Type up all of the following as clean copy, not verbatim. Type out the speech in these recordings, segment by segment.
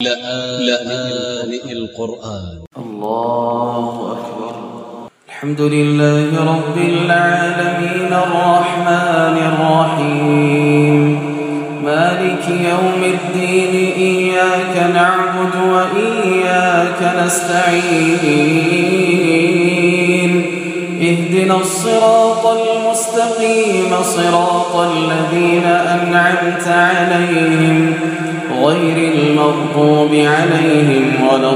لآن القرآن. الله أكبر. الحمد لله رب العالمين الرحمن الرحيم مالك يوم الدين إياك نعبد وإياك نستعين اهدنا الصراط المستقيم صراط الذين أنعمت عليهم غير المغضوب عليهم ولا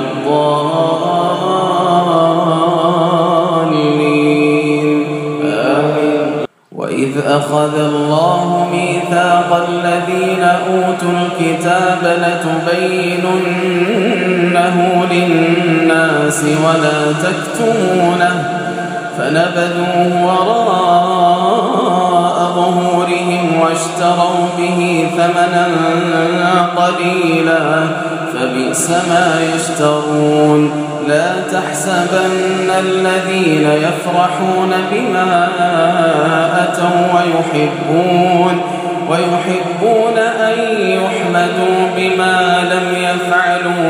الضالين آمين. وإذ أخذ الله ميثاق الذين أوتوا الكتاب لتبيننه للناس ولا تكتمونه فنبذوه وراء ظهورهم واشتروا به ثمنا قليلا فبئس ما يشترون. لا تحسبن الذين يفرحون بما أتوا ويحبون أن يحمدوا بما لم يفعلوا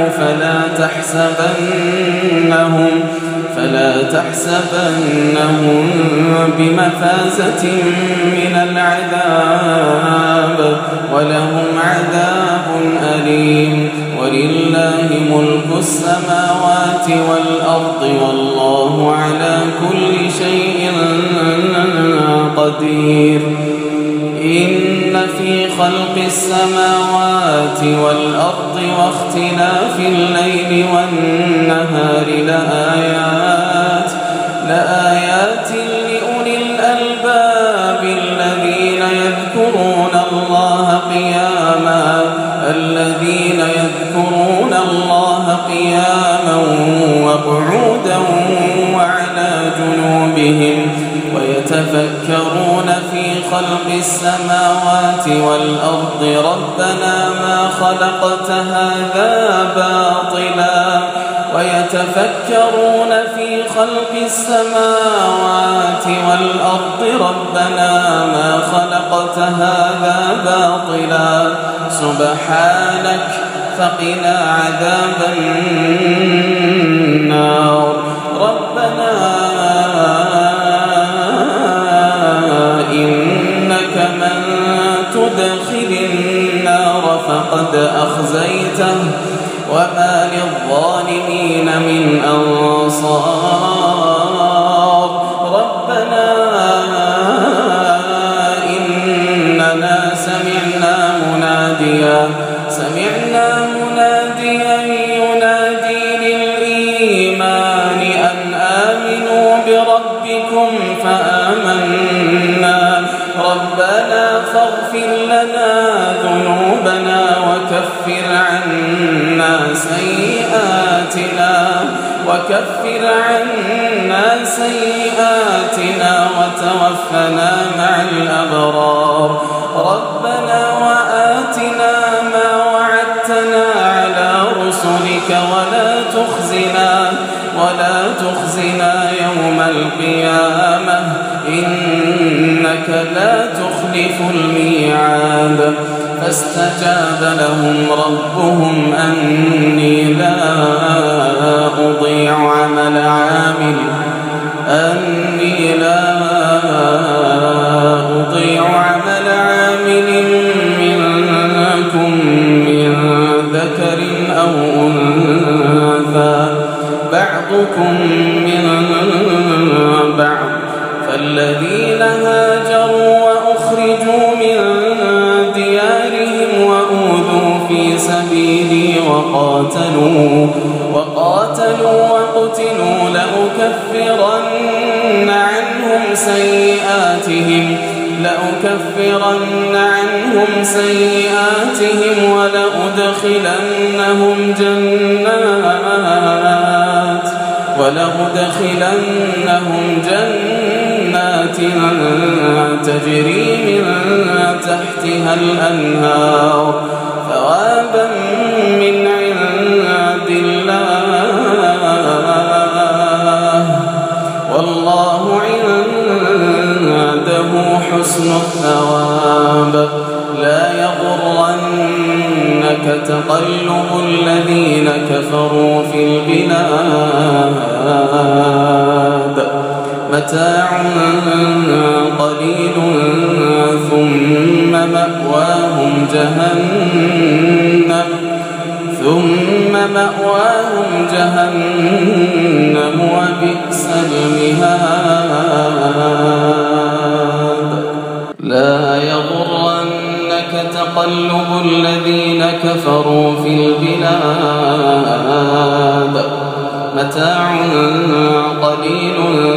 فلا تحسبنهم بمفازة من العذاب ولهم عذاب أليم. ولله ملك السماوات والأرض والله على كل شيء قدير. إن في خلق السماوات والأرض واختلاف الليل والنهار لآيات لأولي الألباب الذين يذكرون الله قياما وقعودا وعلى جنوبهم ويتفكرون في خلق السماوات والأرض ربنا ما خلقت هذا باطلا سبحانك فقنا عذاب النار. ربنا إنك من تدخل النار فقد أخزيته وما للظالمين من أنصار. ربنا إننا سمعنا مناديا ينادي للإيمان أن آمنوا بربكم فآمنا. ربنا فاغفر لنا ذنوبنا وكفر عنا سيئاتنا وتوفنا مع الأبرار. ربنا وآتنا ما وعدتنا على رسلك ولا تخزنا يوم القيامة إنك لا تخلف الميعاد. فاستجاب لهم ربهم أني لا أضيع عمل عامل منكم من ذكر أو أنثى بعضكم من بعض. فالذين هاجروا وأخرجوا من ديارهم وأوذوا في سبيلي وقاتلوا وقتلوا لأكفرن عنهم سيئاتهم ولأدخلنهم جنات تجري من تحتها الأنهار ثوابا من عند الله والله عنده حسن الثواب. لا يغرنك تقلب الذين الذين كفروا في البلاد متاع قليل ثم مأواهم جهنم وبئس المهاد. لا يغرنك تقلب الذين كفروا في البلاد متاع قليل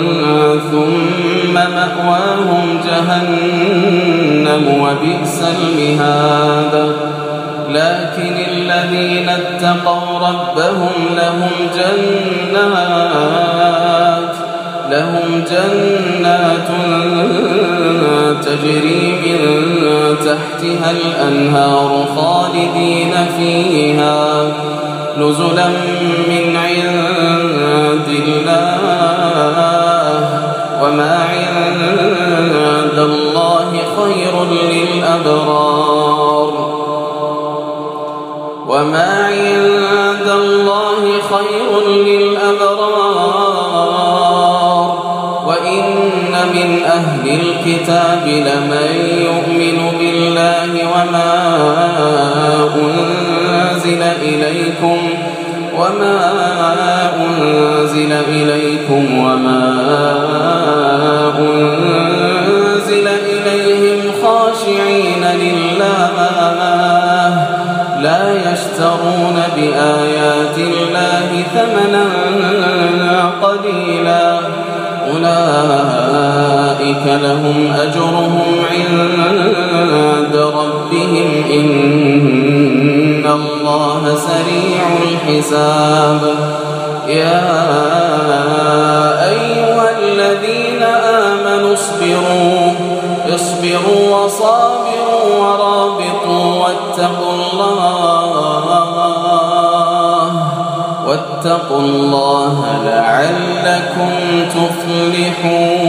ثم مأواهم جهنم وبئس المهاد. لكن الذين اتقوا ربهم لهم جنات تجري من تحتها الأنهار خالدين فيها نزلا من عند الله وما عند الله خير للأبرار وإن من أهل الكتاب لمن يؤمن بالله وما أنزل إليكم وما أنزل إليهم خاشعين لله لا يشترون بآيات الله ثمنا قليلا أولئك لهم أجرهم عند ربهم إن الله سريع الحساب. يا أيها الذين آمنوا اصبروا وصابروا ورابطوا واتقوا الله لعلكم تفلحون.